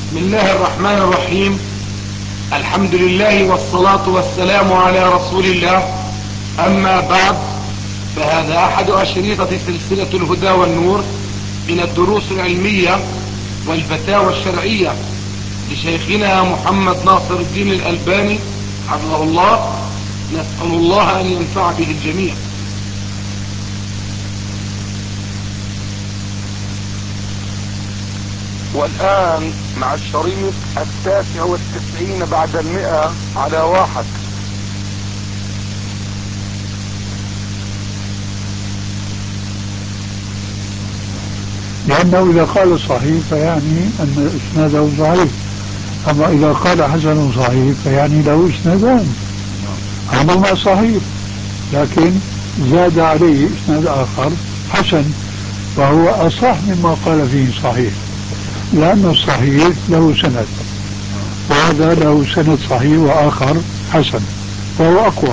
بسم الله الرحمن الرحيم. الحمد لله والصلاة والسلام على رسول الله. أما بعد، فهذا أحد أشريطة سلسلة الهدى والنور من الدروس العلمية والفتاوى الشرعية لشيخنا محمد ناصر الدين الألباني حفظه الله. نسأل الله أن ينفع به الجميع. والآن مع الشريط 99 بعد 100 على 1. لأنه إذا قال صحيح فيعني أن إسناده صحيح، أما إذا قال حسن صحيح فيعني له إسنادان، هذا ما صحيح، لكن زاد عليه إسناد آخر حسن، وهو أصح مما قال فيه صحيح، لأن الصحيح له سند، وهذا له سند صحيح وآخر حسن وهو أقوى.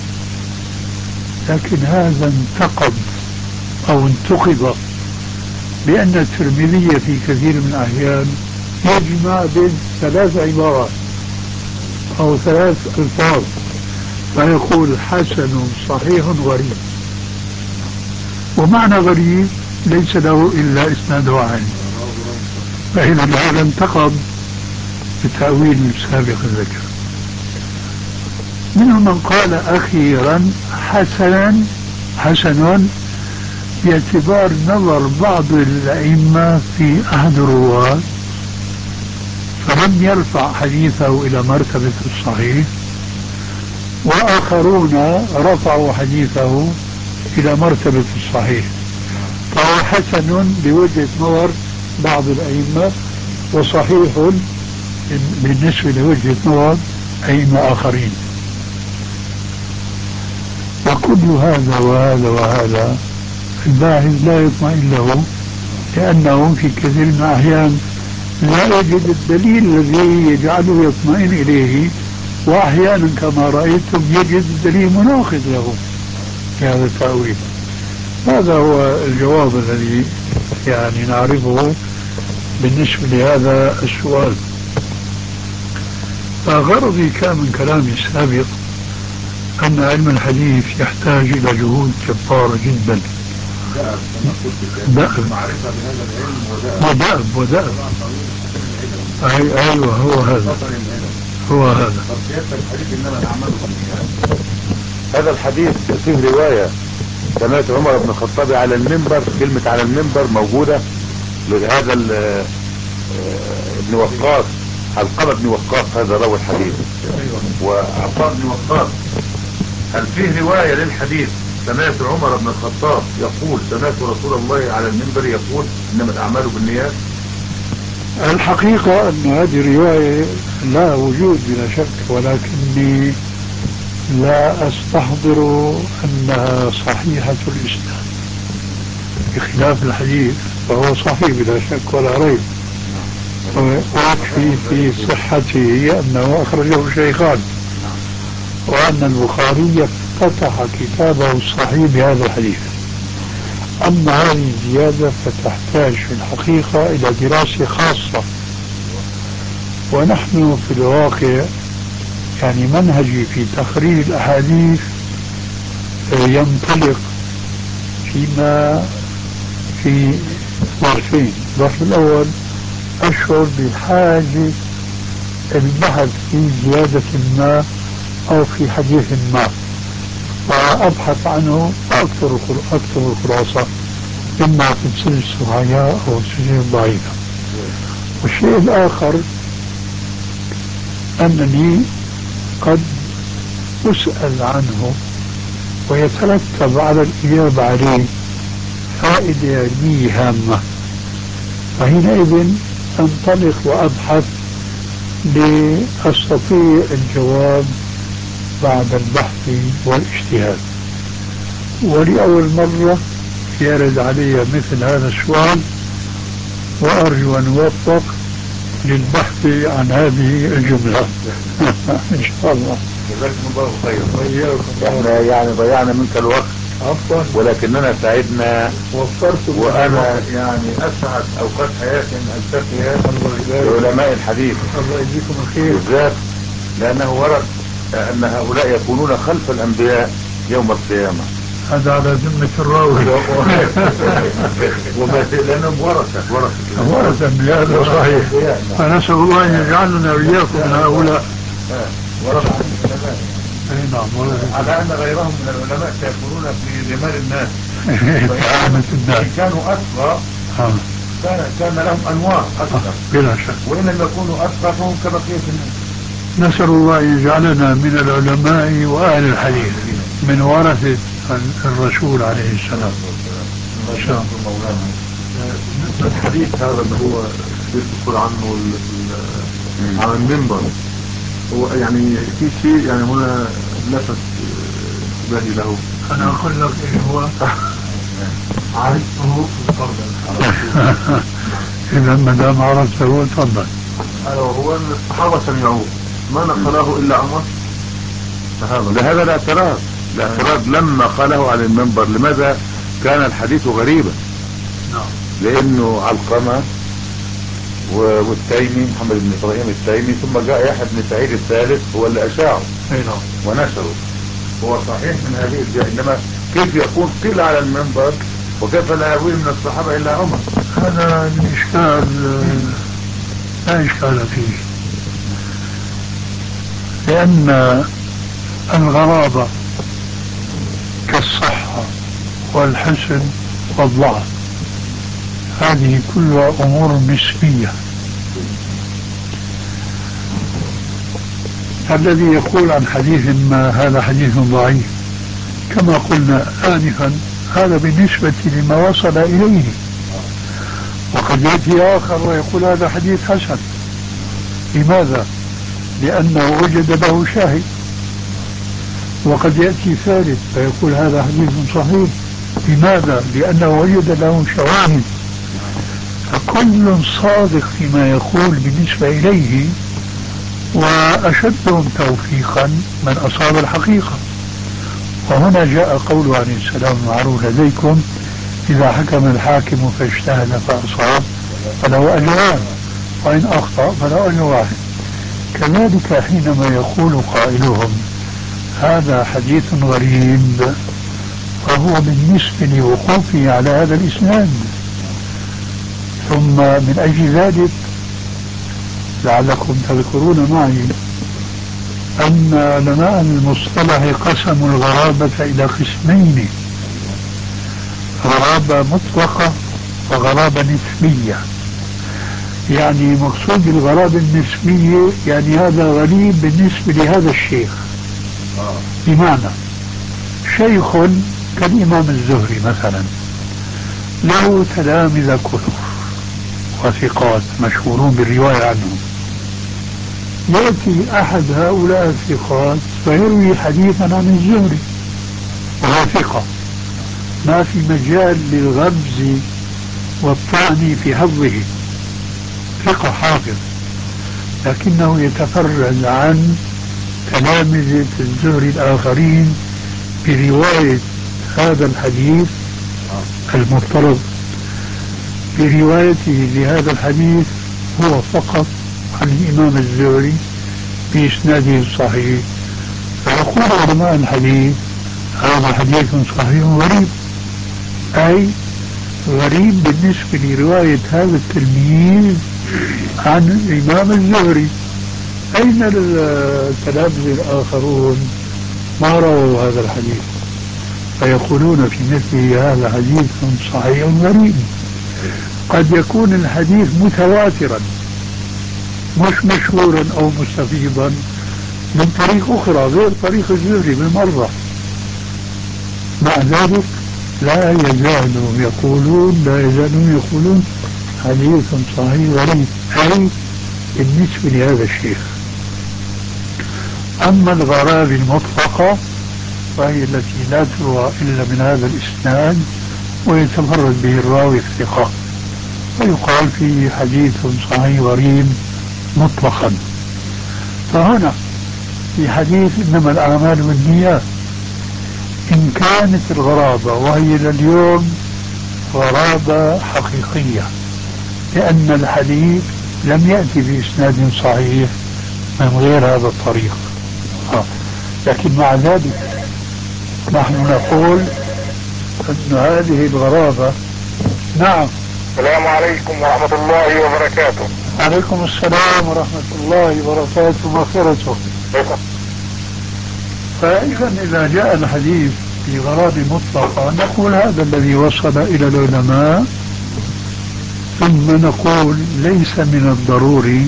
لكن هذا انتقد أو انتقد بأن الترمذي في كثير من الأحيان يجمع بين 3 عبارات أو 3 ألفاظ، فيقول حسن صحيح غريب، ومعنى غريب ليس له إلا إسناد واحد، فإذا هذا انتقد بتأويل سابق الذكر. منهم من قال أخيرا حسن باعتبار نظر بعض الأئمة في أحد الرواة فلم يرفع حديثه إلى مرتبة الصحيح، وآخرون رفعوا حديثه إلى مرتبة الصحيح، فهو حسن بوجهة نظر بعض الأئمة وصحيح بالنسبة لوجهة نظر أئمة آخرين. وكل هذا وهذا وهذا الباحث لا يطمئن له، لأنه في كثير من الأحيان لا يجد الدليل الذي يجعله يطمئن إليه، وأحيانا كما رأيتم يجد الدليل مناقض له في هذا التأويل. هذا هو الجواب الذي يعني نعرفه بالنسبة لهذا السؤال. فغرضي كان من كلامي السابق أن علم الحديث يحتاج إلى جهود جبارة جدا، ودأب. أيوه هو هذا هذا الحديث فيه رواية سمعت عمر بن الخطاب على المنبر، كلمة على المنبر موجودة لهذا ابن وقاص، علقمة بن وقاص، هذا راوي الحديث. وعطاء بن وقاص، هل فيه رواية للحديث سمعت عمر بن الخطاب يقول سمعت رسول الله على المنبر يقول إنما الأعمال بالنيات؟ الحقيقة أن هذه الرواية لا وجود بلا شك، ولكني لا أستحضر أنها صحيحة الإسناد، بخلاف الحديث فهو صحيح بلا شك ولا ريب، ويكفي في صحته أنه أخرجه الشيخان، وأن البخاري افتتح كتابه الصحيح بهذا الحديث. أما هذه الزيادة فتحتاج في الحقيقة إلى دراسة خاصة، ونحن في الواقع يعني منهجي في تخريج الأحاديث ينطلق فيما في ظرفين. الظرف الأول أشعر بحاجة البحث في زيادة ما أو في حديث ما، وأبحث عنه وأكثر الخلاصة إما في السلسلة الصحيحة أو السلسلة الضعيفة. والشيء الآخر أنني قد أسأل عنه ويترتب على الإجابة عليه فائدة علمية هامة، فحينئذ أنطلق وأبحث لأستطيع الجواب بعد البحث والاجتهاد. ولأول مرة يرد علي مثل هذا السؤال، وأرجو أن أوفق للبحث عن هذه الجملة إن شاء الله. جزاكم الله خير. احنا يعني ضيعنا منك الوقت عفوا، ولكننا سعدنا وفرت، وأنا يعني أسعد أوقات حياتي أن ألتقي علماء الحديث الله يجزيكم الخير. بالذات لأنه ورد أن هؤلاء يكونون خلف الأنبياء يوم القيامة. هذا على ذمة الراوي. لأنهم ورثة بهذا صحيح. فنسأل الله أن يجعلنا وإياكم من هؤلاء. ورثة العلماء. نعم. على أن غيرهم من العلماء سيكونون في رمال الناس. عامة الناس. كانوا أسرى كان لهم أنوار أكثر بلا شك. وإن لم يكونوا أسرى فهم كبقية الناس. نسأل الله أن يجعلنا من العلماء وأهل الحديث من ورثة الرسول عليه السلام. ما شاء الله. الحديث هذا اللي هو بيذكر عنه على المنبر هو يعني في شيء يعني هنا لفت انتباهي له. أنا أقول لك إيه هو. عرفته تفضل. إذا ما دام عرفته تفضل. هو الصحابة سمعوه ما نقله إلا عمر. لهذا الاعتراض لما قاله على المنبر. لماذا كان الحديث غريبا؟ لأنه علقمة والتيمي محمد بن إبراهيم التيمي ثم جاء يحيى بن سعيد الثالث هو اللي أشاعه ونشره. هو صحيح من هذه الجهة. إنما كيف يكون قيل على المنبر وكيف لا يروي من الصحابة إلا عمر؟ هذا الإشكال لا إشكال فيه، لأن الغرابة كالصحة والحسن والضعف هذه كلها أمور نسبية. الذي يقول عن حديث ما هذا حديث ضعيف كما قلنا آنفا هذا بالنسبة لما وصل إليه، وقد يأتي آخر ويقول هذا حديث حسن. لماذا؟ لأنه وجد له شاهد. وقد يأتي ثالث فيقول هذا حديث صحيح. لماذا؟ لأنه وجد له شواهد. فكل صادق فيما يقول بالنسبة إليه، وأشدهم توفيقا من أصاب الحقيقة. وهنا جاء قوله عليه السلام المعروف لديكم إذا حكم الحاكم فاجتهد فأصاب فله أجران وإن أخطأ فله أجر واحد. كذلك حينما يقول قائلهم هذا حديث غريب فهو بالنسبة لوقوفه على هذا الإسناد. ثم من أجل ذلك لعلكم تذكرون معي أن علماء المصطلح قسموا الغرابة إلى قسمين: غرابة مطلقة وغرابة نسبية. يعني مقصود الغرابة النسبية يعني هذا غريب بالنسبة لهذا الشيخ. بمعنى شيخ كالإمام الزهري مثلا له تلامذة كثر وثقات مشهورون بالرواية عنه، يأتي أحد هؤلاء الثقات فيروي حديثا عن الزهري وهو ثقة، ما في مجال للغبز والطعن في حظه، ثقة حافظ، لكنه يتفرد عن تلامذة الزهري الآخرين برواية هذا الحديث المفترض بروايته لهذا الحديث هو فقط عن الإمام الزهري بإسناده الصحيح. فيقول علماء الحديث هذا حديث صحيح غريب، أي غريب بالنسبة لرواية هذا التلميذ عن الإمام الزهري. أين التلامذة الآخرون ما رووا هذا الحديث؟ فيقولون في مثله هذا حديث صحيح غريب. قد يكون الحديث متواترا مش مشهورا أو مستفيضا من طريق أخرى غير طريق الزهري بالمرة، مع ذلك لا يزالون يقولون حديث صحيح غريب، أي بالنسبة لهذا الشيخ. أما الغرابة المطلقة فهي التي لا تروى إلا من هذا الإسناد ويتفرد به الراوي الثقة، ويقال فيه حديث صحيح غريب مطلقا. فهنا في حديث إنما الأعمال بالنيات إن كانت الغرابة وهي لليوم غرابة حقيقية، لأن الحديث لم يأتي بإسناد صحيح من غير هذا الطريق. لكن مع ذلك نحن نقول أن هذه الغرابة. نعم. السلام عليكم ورحمة الله وبركاته. عليكم السلام ورحمة الله وبركاته ومغفرته. فإذا إذا جاء الحديث في غرابة مطلقة نقول هذا الذي وصل إلى العلماء، ثم نقول ليس من الضروري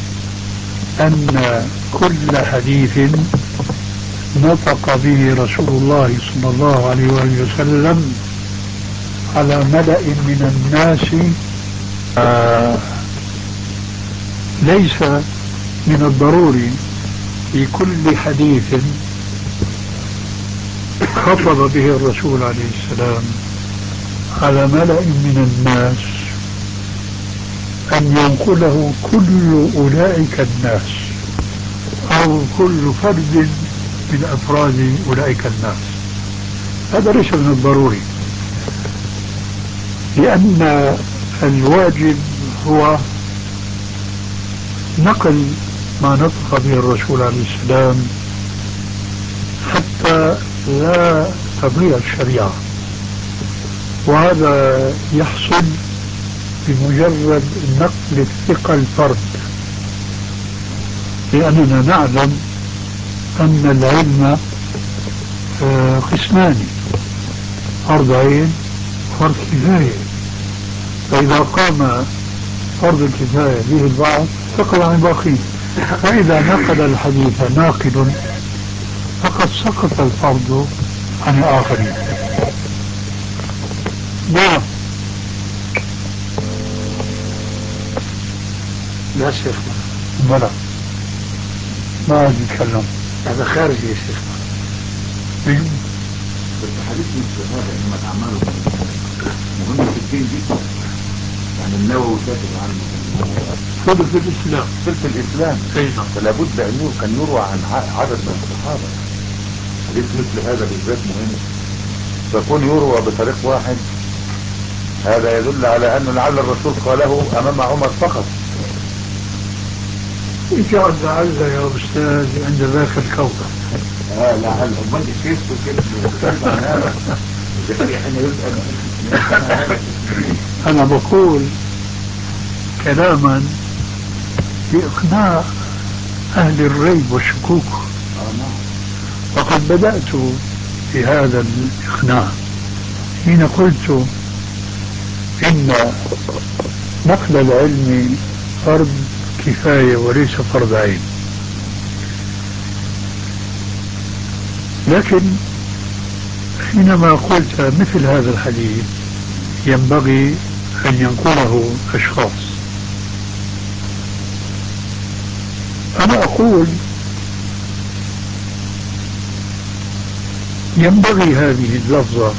أن كل حديث نطق به رسول الله صلى الله عليه وآله وسلم على ملأ من الناس ليس من الضروري في كل حديث خطب به الرسول عليه السلام على ملأ من الناس أن ينقله كل أولئك الناس أو كل فرد من أفراد أولئك الناس. هذا ليس من الضروري، لأن الواجب هو نقل ما نطق به الرسول عليه السلام حتى لا تضيع الشريعة، وهذا يحصل بمجرد نقل الثقة الفرد، لأننا نعلم أن العلم قسمان: فرض عين وفرض كفاية. فإذا قام فرض الكفاية به البعض سقط عن الباقين، فإذا نقل الحديث ناقل فقد سقط الفرض عن الآخرين. نعم. لا شيخ بلى ما عاد يتكلم، هذا خارجي يا شيخ. بس حديث مثل هذا انما الاعمال مهمه في الدين جدا، يعني النووي كاتب عنه فضل في الإسلام. في الاسلام، فلا بد ان كان يروى عن عدد من الصحابه. حديث مثل هذا بالذات مهم، فكون يروى بطريق واحد هذا يدل على ان لعل الرسول قاله امام عمر فقط. إجعل لعل يا أستاذ عند ذاك الكوكب. لعل امال كيف هذا أنا بقول كلاما بإقناع أهل الريب والشكوك، وقد بدأت في هذا الإقناع حين قلت إن نقل العلم فرض كفاية وليس فرض عين. لكن حينما قلت مثل هذا الحديث ينبغي أن ينقله أشخاص، أنا أقول ينبغي هذه اللفظة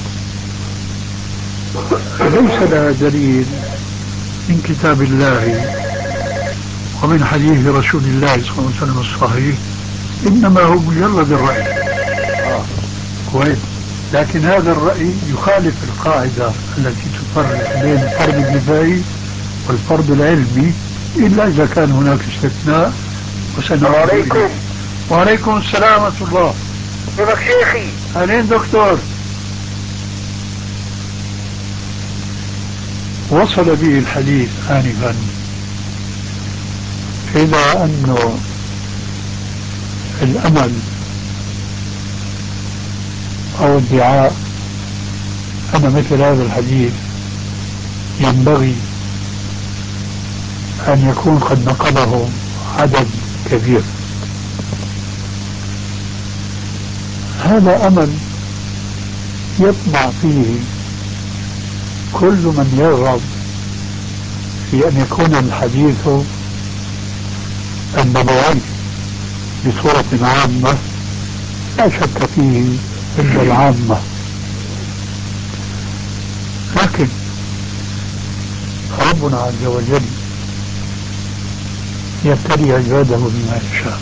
ليس لها دليل من كتاب الله ومن حديث رسول الله صلى الله عليه وسلم الصحيح، إنما هو مجرد الرأي. كويس. لكن هذا الرأي يخالف القاعدة التي تفرق بين الفرض الكفائي والفرض العلمي، إلا إذا كان هناك استثناء. وعليكم. وعليكم السلام ورحمة الله. كيفك شيخي؟ أهلين دكتور. وصل به الحديث آنفا إلى أنه الأمل أو ادعاء أن مثل هذا الحديث ينبغي أن يكون قد نقله عدد كبير. هذا أمل يطمع فيه كل من يرغب في أن يكون الحديث النبوي بصورة عامة، لا شك فيه عند العامة، لكن ربنا عز وجل يبتلي عباده بما يشاء.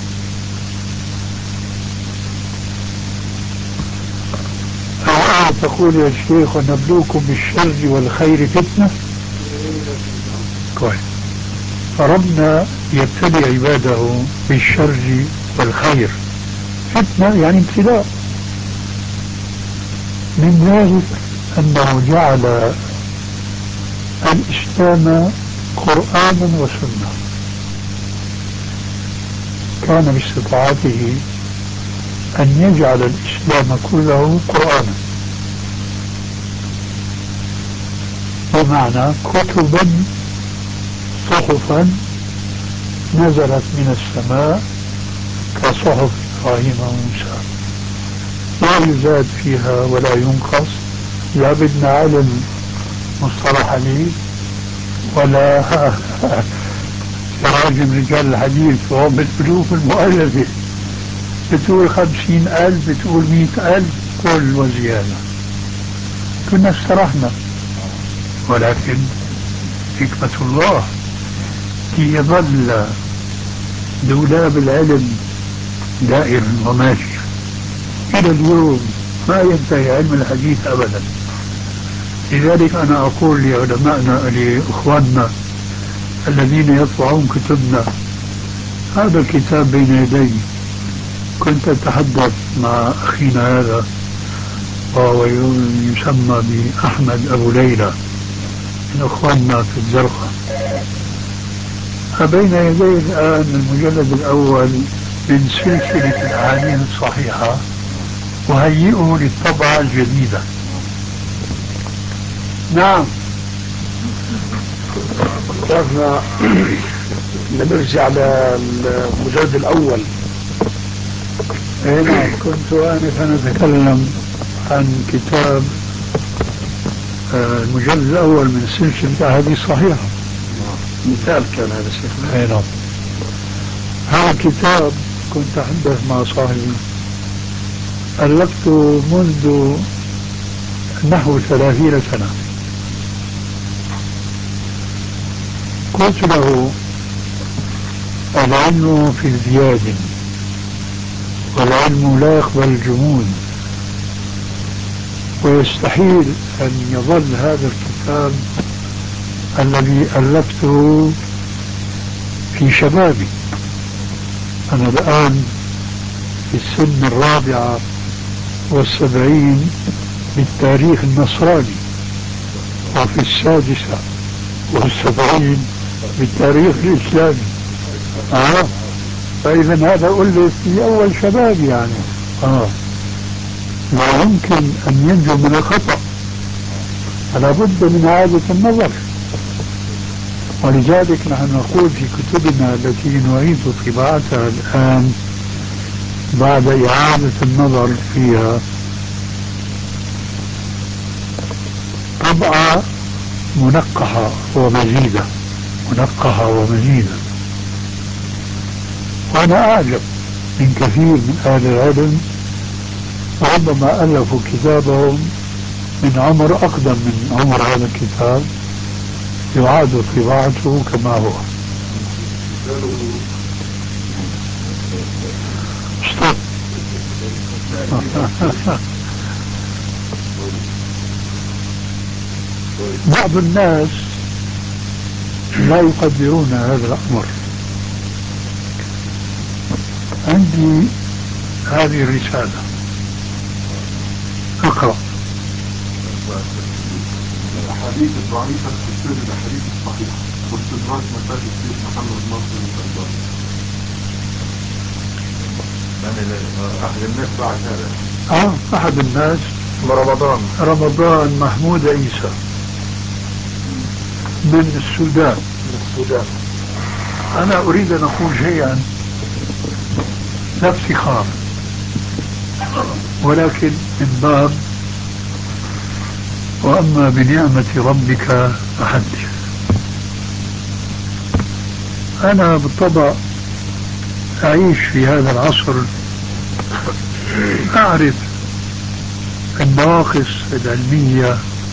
الآية تقول يا شيخ ونبلوكم بالشر والخير فتنة. كويس. فربنا يبتلي عباده بالشر والخير، فتنة يعني ابتلاء. من ذلك أنه جعل الإسلام قرآنا وسنة، كان باستطاعته أن يجعل الإسلام كله قرآنا، بمعنى كتبا صحفا نزلت من السماء كصحف إبراهيم وموسى، لا يزاد فيها ولا ينقص، لا بدنا علم مصطلح حديث ولا تراجم رجال الحديث وهم بالألوف المؤلفة، بتقول 50,000 بتقول 100,000 كل وزيادة، كنا استرحنا. ولكن حكمة الله يظل دولاب العلم دائر وماشي إلى اليوم، ما ينتهي علم الحديث أبدا. لذلك أنا أقول لعلمائنا لإخواننا الذين يطبعون كتبنا، هذا الكتاب بين يدي، كنت أتحدث مع أخينا هذا وهو يسمى بأحمد أبو ليلى من أخواننا في الزرقاء، فبين يدي الآن المجلد الأول من سلسلة الأحاديث الصحيحة، وهيئه للطبعة الجديدة. نعم. أستاذنا نرجع للمجلد الأول. نعم، كنت آنفا أتكلم عن كتاب المجلد الأول من سلسلة أحاديث صحيحة. مثال كان هذا الشيخ. نعم. هذا الكتاب كنت أحدث مع صاحبي، ألفته منذ نحو 30 سنة. قلت له: العلم في ازدياد، والعلم لا يقبل الجمود، ويستحيل أن يظل هذا الكتاب الذي ألفته في شبابي. أنا الآن في السن 74 بالتاريخ النصراني، وفي 76 بالتاريخ الإسلامي. فإذا هذا ألف في أول شباب يعني. لا يمكن أن ينجو من الخطأ، فلا بد من إعادة النظر. ولذلك نحن نقول في كتبنا التي نعيد طباعتها الآن بعد إعادة النظر فيها طبعة منقحة ومزيدة، منقحة ومزيدة. وأنا أعجب من كثير من أهل العلم، ربما ألفوا كتابهم من عمر أقدم من عمر هذا الكتاب، يعاد طباعته كما هو. بعض الناس لا يقدرون هذا الأمر. عندي هذه الرسالة، اقرأ. الأحاديث الضعيفة تفسير الأحاديث الصحيحة واستدراج مساجد الشيخ محمد ناصر الألباني. أحد الناس بعد هذا أحد الناس رمضان محمود عيسى من السودان. أنا أريد أن أقول شيئا لا افتخار، ولكن من باب وأما بنعمة ربك فحدث. أنا بالطبع أعيش في هذا العصر، أعرف النواقص العلمية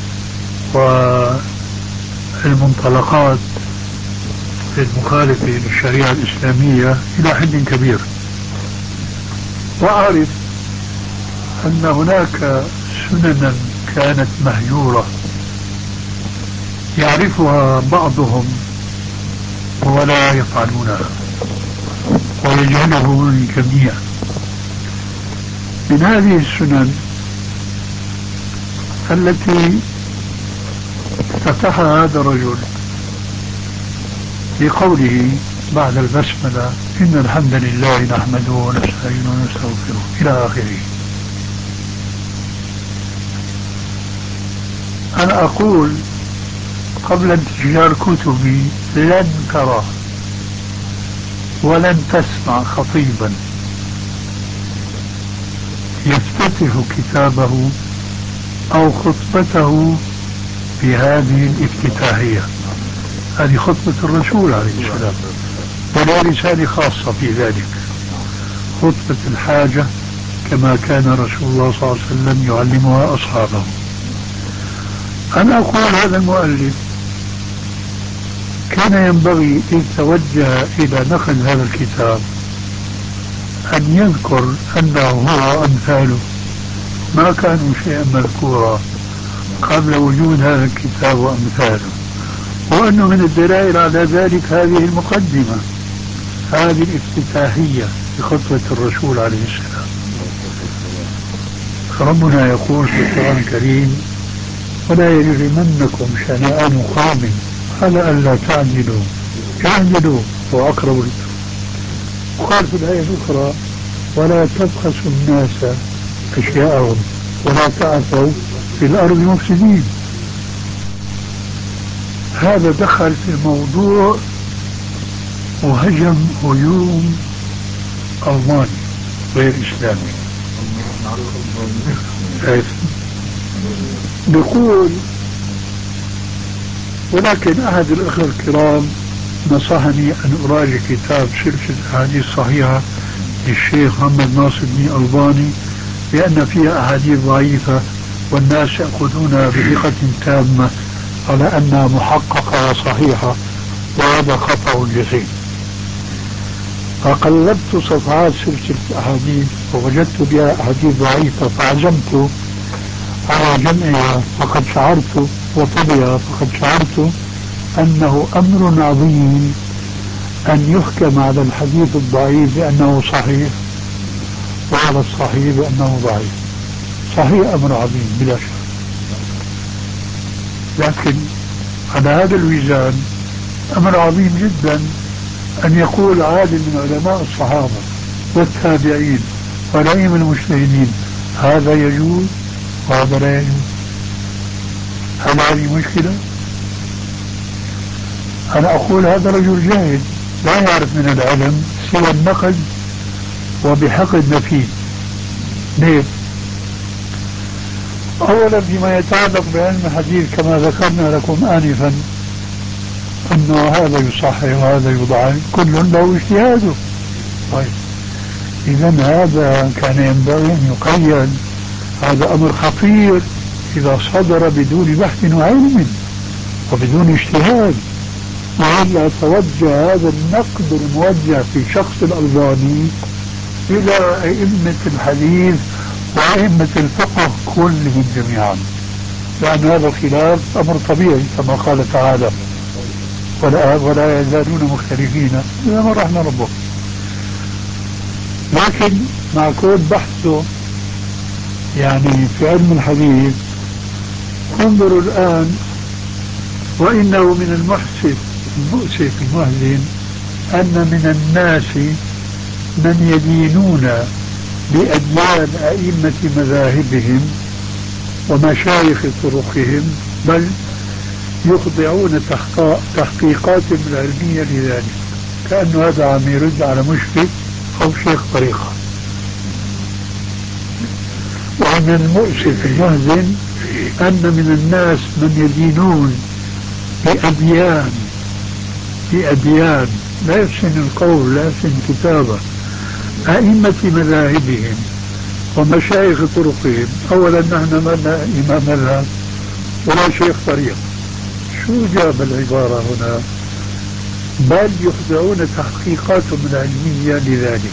والمنطلقات المخالفة للشريعة الإسلامية إلى حد كبير، وأعرف أن هناك سننا كانت مهجورة يعرفها بعضهم ولا يفعلونها ويجهله الجميع. من هذه السنن التي افتتحها هذا الرجل بقوله بعد البسملة: إن الحمد لله نحمده ونستعينه ونستغفره إلى آخره. أنا أقول قبل انتشار كتبي: لن ترى ولن تسمع خطيبا يفتتح كتابه أو خطبته بهذه الافتتاحية. هذه خطبة الرسول عليه السلام، ولا رسالة خاصة في ذلك، خطبة الحاجة كما كان رسول الله صلى الله عليه وسلم يعلمها أصحابه. أنا أقول هذا المؤلف كان ينبغي إذ توجه إلى نقل هذا الكتاب أن يذكر أنه هو وأمثاله ما كانوا شيئا مذكورا قبل وجود هذا الكتاب وأمثاله، وأنه من الدلائل على ذلك هذه المقدمة، هذه الافتتاحية بخطبة الرسول عليه السلام. ربنا يقول في القرآن الكريم: ولا يجرمنكم شنآن قوم على ألا تعدلوا اعدلوا هو أقرب للتقوى. وقال في الآية الأخرى: ولا تبخسوا الناس أشياءهم ولا تعثوا في الأرض مفسدين. هذا دخل في الموضوع وهجم هجوم ألماني غير إسلامي. نقول ولكن أحد الأخوة الكرام نصحني أن أراجع كتاب سلسلة أحاديث صحيحة للشيخ محمد ناصر بن ألباني، لأن فيها أحاديث ضعيفة والناس يأخذونها بثقة تامة على أنها محققة وصحيحة، وهذا خطأ جسيم. فقلبت صفحات سلسلة أحاديث ووجدت بها أحاديث ضعيفة، فعزمت على جمعها، فقد شعرت وطبعها فقد شعرت أنه أمر عظيم أن يحكم على الحديث الضعيف بأنه صحيح وعلى الصحيح بأنه ضعيف. صحيح أمر عظيم بلا شك، لكن على هذا الوزان أمر عظيم جدا أن يقول عالم من علماء الصحابة والتابعين والأئمة المجتهدين هذا يجوز وهذا لا يجوز. هل هذه مشكلة؟ أنا أقول هذا رجل جاهل لا يعرف من العلم سوى النقد وبحقد نفيذ. ليه؟ أولا فيما يتعلق بعلم الحديث كما ذكرنا لكم آنفا أنه هذا يصحح وهذا يضعف، كل له اجتهاده. طيب إذا هذا كان ينبغي أن يقيد. هذا أمر خطير إذا صدر بدون بحث وعلم وبدون اجتهاد، وإلا توجه هذا النقد الموجه في شخص الألباني إلى أئمة الحديث وأئمة الفقه كلهم جميعا، لأن هذا الخلاف أمر طبيعي كما قال تعالى: ولا يزالون مختلفين إلا من رحم ربهم. لكن مع كل بحثه يعني في علم الحديث، انظروا الآن: وإنه من المؤسف المحزن أن من الناس من يدينون بأديان أئمة مذاهبهم ومشايخ طرقهم، بل يخضعون تحقيقاتهم العلمية لذلك، كأنه هذا عم يرد على مشرك أو شيخ طريقة. ومن المؤسف المحزن أن من الناس من يدينون بأديان لا يحسن القول لا يحسن الكتابة أئمة مذاهبهم ومشايخ طرقهم. أولا نحن ما لنا إمام مذهب ولا شيخ طريق. شو جاب العبارة هنا؟ بل يخضعون تحقيقاتهم العلمية لذلك.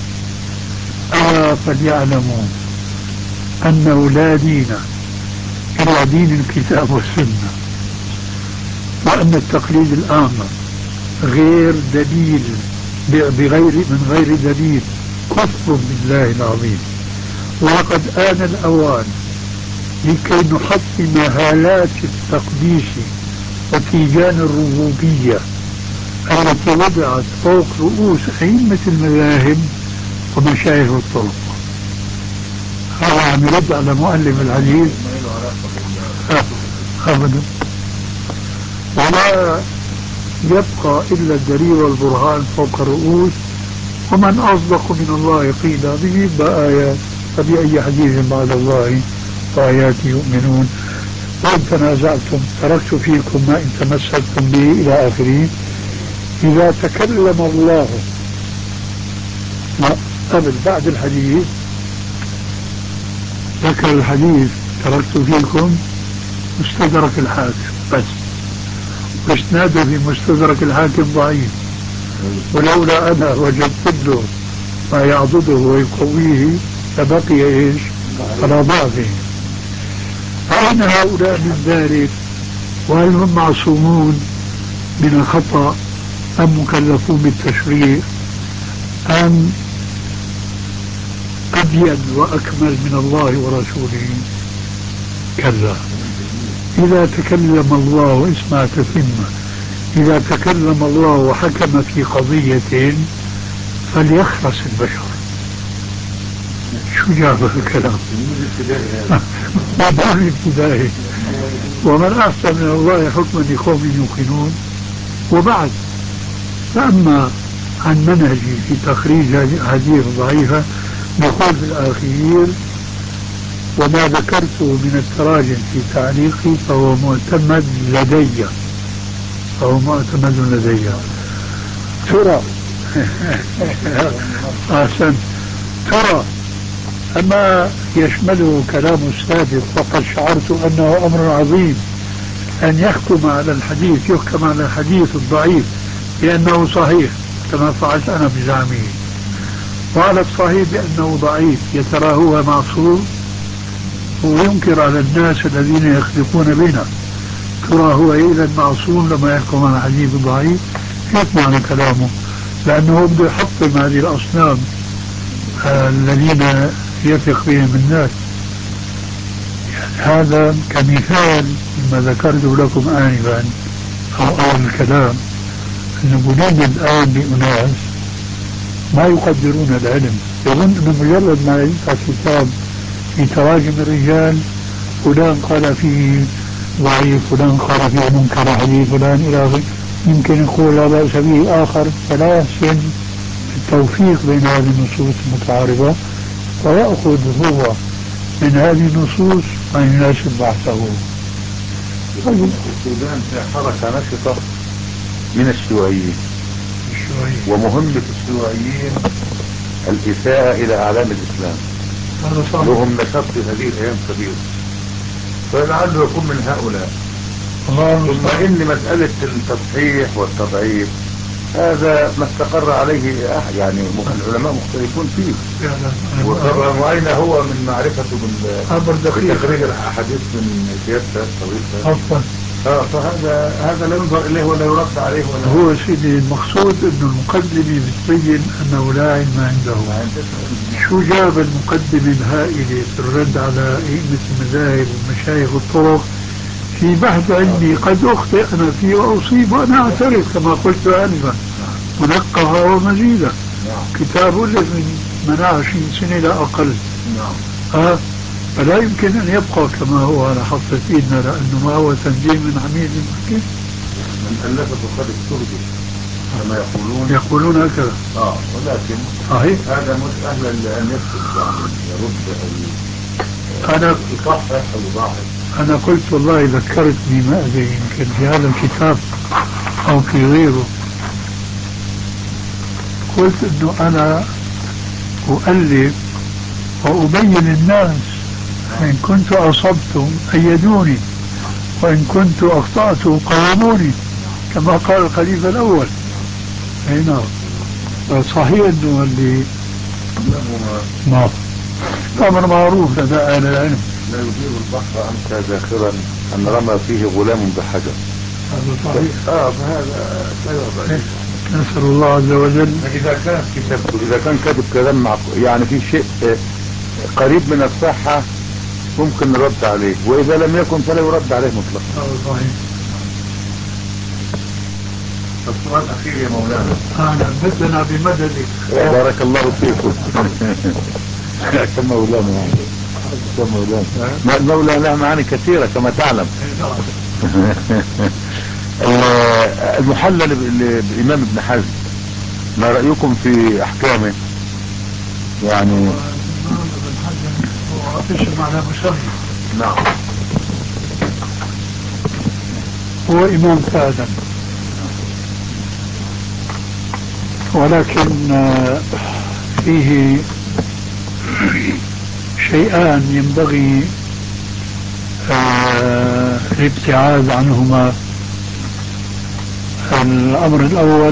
فليعلموا أنه لا دين إلا دين الكتاب والسنة، وأن التقليد الأعمى غير دليل من غير دليل كفر بالله العظيم. وقد آن الأوان لكي نحطم هالات التقديس وتيجان الربوبية التي وضعت فوق رؤوس أئمة المذاهب ومشايخ الطرق. هذا عم يرد على مؤلف الحديث أبدا. ولا يبقى إلا الدليل والبرهان فوق الرؤوس، ومن أصدق من الله قيلا به بآيات، فبأي حديث بعد الله وآياته يؤمنون. وإن تنازعتم تركت فيكم ما إن تمسكتم به إلى آخره. إذا تكلم الله قبل بعد الحديث ذكر الحديث تركت فيكم مستدرك الحاكم بس، واسناده في مستدرك الحاكم ضعيف، ولولا أنا وجدت له ما يعضده ويقويه لبقي إيش على ضعفه. فأين هؤلاء من ذلك؟ وهل هم معصومون من الخطأ أم مكلفون بالتشريع أم أبين وأكمل من الله ورسوله؟ كلا. إذا تكلم الله، اسمع تتمة، إذا تكلم الله وحكم في قضية فليخرس البشر. شو جاب الكلام؟ ما ابتدائي. ومن أحسن من الله حكما لقوم يوقنون. وبعد، فأما عن منهجي في تخريج هذه الضعيفة نقول في الأخير: وما ذكرته من التراجم في تعليقي فهو معتمد لدي، ترى أحسن. ترى أما يشمله كلام السابق وقد شعرت أنه أمر عظيم أن يحكم على الحديث الضعيف بأنه صحيح كما فعلت أنا بزعمه، وعلى الصحيح بأنه ضعيف يترى هو معصوم، وينكر على الناس الذين يخلقون بنا ترى هو إذا معصوم لما يحكم على حديث ضعيف. هيك معنى كلامه، لأنه بده يحطم هذه الأصنام الذين يثق بهم الناس. هذا كمثال ما ذكرته لكم آنفا أو أول الكلام، أن بلاد الآن بأناس ما يقدرون العلم، يظن أنه مجرد ما يقرأ كتاب في تراجم الرجال فلان قال فيه ضعيف، فلان قال فيه منكر حديث، فلان إلى آخره، يمكن يقول لا بأس به آخر، فلا يحسن التوفيق بين هذه النصوص المتعارضة، ويأخذ هو من هذه النصوص ما يناسب بحثه. السودان في حركة نشطة من الشيوعيين، ومهمة الشيوعيين الإساءة إلى أعلام الإسلام، وهم نشاط في هذه الأيام كبير، فلعله يكون من هؤلاء. ثم إن مسألة التصحيح والتضعيف هذا ما استقر عليه يعني العلماء مختلفون فيه، وطبعا وأين هو من معرفته بتخريج الأحاديث من سياسة طويلة. فهذا لا ينظر إليه ولا يرد عليه ولا هو سيدي المقصود أنه المقدمة بتبين أنه لا علم عنده. شو جاب المقدمة الهائلة في الرد على أئمة المذاهب ومشايخ الطرق في بحث علمي قد أخطئ أنا فيه وأصيب وأنا أعترف كما قلت آنفا منقها ومزيدا. كتاب ألف من 20 سنة لا أقل. فلا يمكن أن يبقى كما هو على حافة إيدنا، لأنه ما هو تنزيل من عميد ممكن. من ألفة قد الترجي كما يقولون هكذا. ولكن صحيح هذا مش أهلا لأن يكتب يعني يرد أنا يصحح أو يضاعف. أنا قلت والله ذكرتني ما أدري يمكن في هذا الكتاب أو في غيره، قلت إنه أنا أؤلف وأبين الناس، إن كنت أصبت أيدوني وإن كنت أخطأت قاوموني كما قال الخليفة الأول. نعم صحيح أنه اللي نعم أمر معروف لدى أهل العلم. لا يدير البحر أمسى ذاخرا أن رمى فيه غلام بحجر. هذا صحيح. فهذا لا ضعيف. نسأل الله عز وجل إذا كانت كتابته إذا كان كاتب كلام يعني في شيء قريب من الصحة ممكن نرد عليه، وإذا لم يكن فلا يرد عليه مطلقا. هذا صحيح. السؤال الأخير يا مولانا. أنا بدنا بمددك. بارك الله فيكم. كما مولانا مولانا معاني كثيرة كما تعلم. المحلل بالإمام ابن حزم، ما رأيكم في أحكامه؟ يعني الإمام ابن حزم هو اسم على مسمى. نعم. هو إمام فعلا، ولكن فيه شيئان ينبغي الابتعاد عنهما. الأمر الأول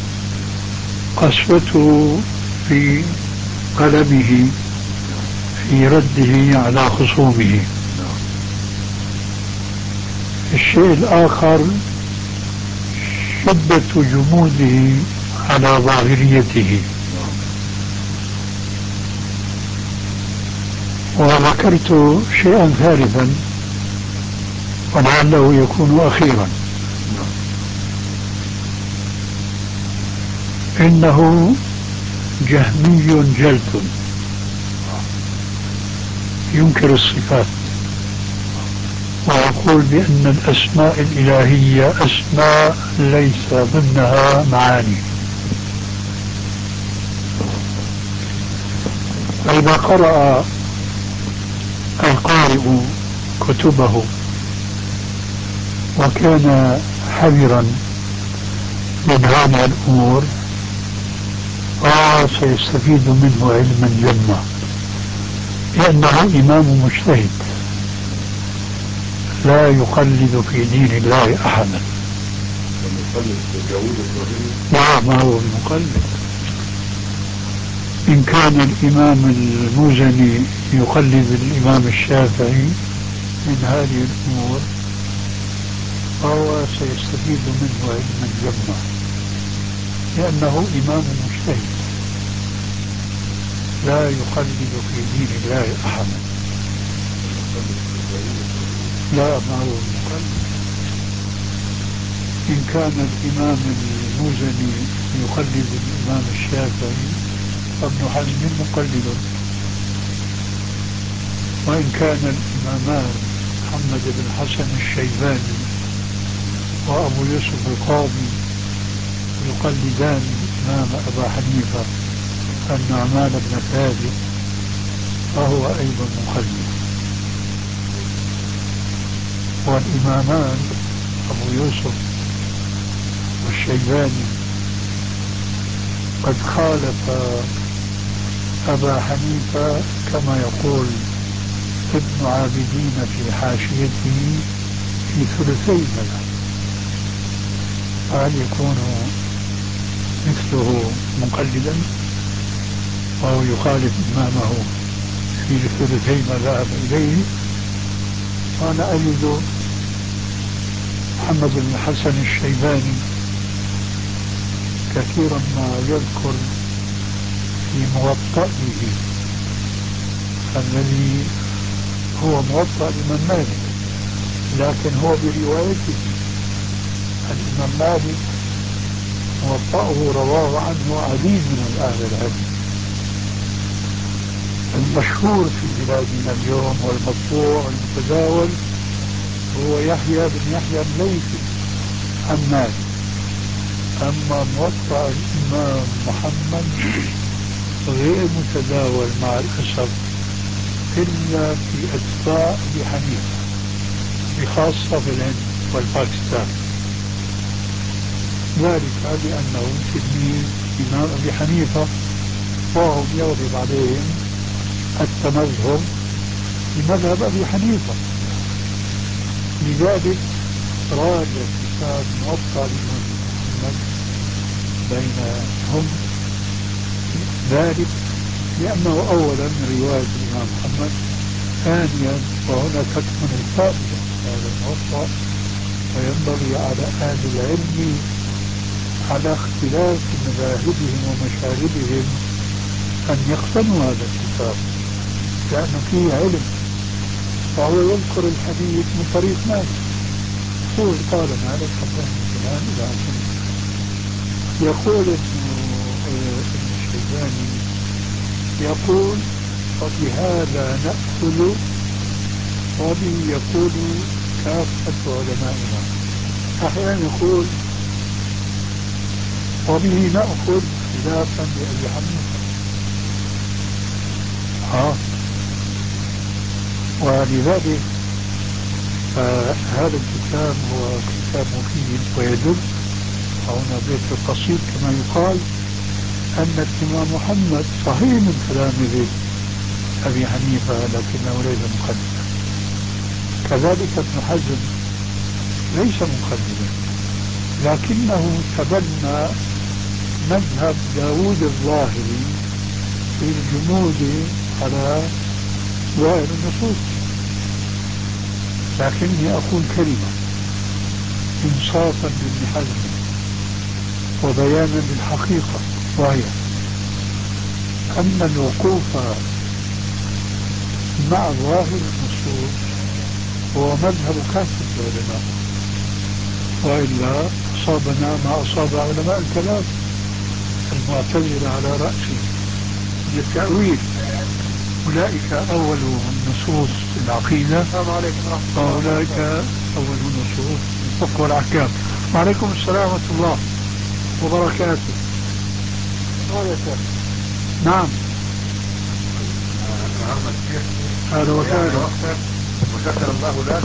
قسوته في قلمه في رده على خصومه. الشيء الآخر شدة جموده على ظاهريته. وذكرت شيئا ثالثا ولعله يكون أخيرا، إنه جهمي جلد ينكر الصفات ويقول بأن الأسماء الإلهية أسماء ليس ضمنها معاني. فإذا قرأ القارئ كتبه وكان حذرا من هذه الأمور سيستفيد منه علما جما، لأنه إمام مجتهد لا يقلد في دين الله أحدا. لا، ما هو المقلد. إن كان الإمام المزني يقلد الإمام الشافعي من هذه الأمور فهو سيستفيد منه علما جما، لأنه إمام مجتهد لا يقلد في دين الله أحدا. لا، ما هو المقلد. إن كان الإمام المزني يقلد الإمام الشافعي فابن حزم مقلد، وإن كان الإمامان محمد بن حسن الشيباني وأبو يوسف القاضي يقلدان الإمام أبا حنيفة النعمان بن ثابت فهو أيضا مقلد. والإمامان أبو يوسف والشيباني قد خالف أبا حنيفة كما يقول ابن عابدين في حاشيته في ثلثي المذهب. هل يكون مثله مقلدا وهو يخالف إمامه في ثلثي ما ذهب إليه؟ وأنا أجد محمد بن حسن الشيباني كثيرا ما يذكر في موطئه الذي هو موطأ الإمام مالك، لكن هو بروايته. الإمام مالك موطأه رواه عنه عديد من أهل العلم. المشهور في بلادنا اليوم والمطبوع والمتداول هو يحيى بن يحيى الليثي عن مالك. أما موطأ الإمام محمد غير متداول مع الأسف إلا في أتباع أبي حنيفة، بخاصة في الهند والباكستان، ذلك لأنه تلميذ إمام أبي حنيفة وهم يغلب عليهم التمذهب بمذهب أبي حنيفة. لذلك راجع كتاب موطأ الإمام محمد بينهم، ذلك لأنه أولا رواية الإمام محمد، ثانيا وهنا تكمن الفائدة هذا الموطأ وينبغي على أهل العلم على اختلاف مذاهبهم ومشاربهم أن يقتنوا هذا الكتاب، لأنه فيه علم. وهو يذكر الحديث من طريق مالك، يقول قال مالك حدثني فلان إلى آخره. يقول ابن الشيباني يقول وبهذا نأخذ وبه يقول كافة علمائنا. أحيانا يقول وبه نأخذ خلافا لأبي حنيفة. ولذلك هذا الكتاب هو كتاب مفيد ويدل، هنا بيت قصير كما يقال، أن الإمام محمد صحيح من تلاميذ أبي حنيفة لكنه ليس مقلدا. كذلك ابن حزم ليس مقلدا، لكنه تبنى مذهب داود الظاهري في الجمود على ظاهر النصوص. لكني أقول كلمة إنصافا لابن حزم وبيانا للحقيقة، وهي أن الوقوف مع ظاهر النصوص هو مذهب كافة العلماء، وإلا أصابنا ما أصاب علماء الكلام المعتزلة على رأسهم من التأويل. أولئك أول نصوص العقيدة وأولئك أول نصوص الفقه والأحكام. وعليكم السلام ورحمة الله وبركاته. نعم هذا وسهلا وشكر الله لك.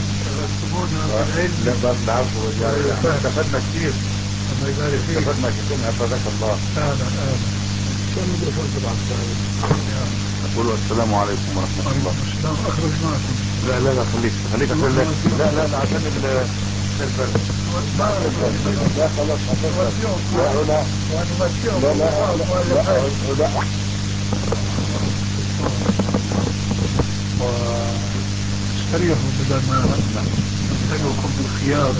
العفو، استفدنا كثير. الله يبارك فيك. استفدنا كثير، حفظك الله. أهلا. أقول السلام عليكم ورحمة الله. السلام. أخرج معكم. لا خليك لا عشان البرد. لا خلاص لا واستريحوا بدل ما نمتلكم بالخيار.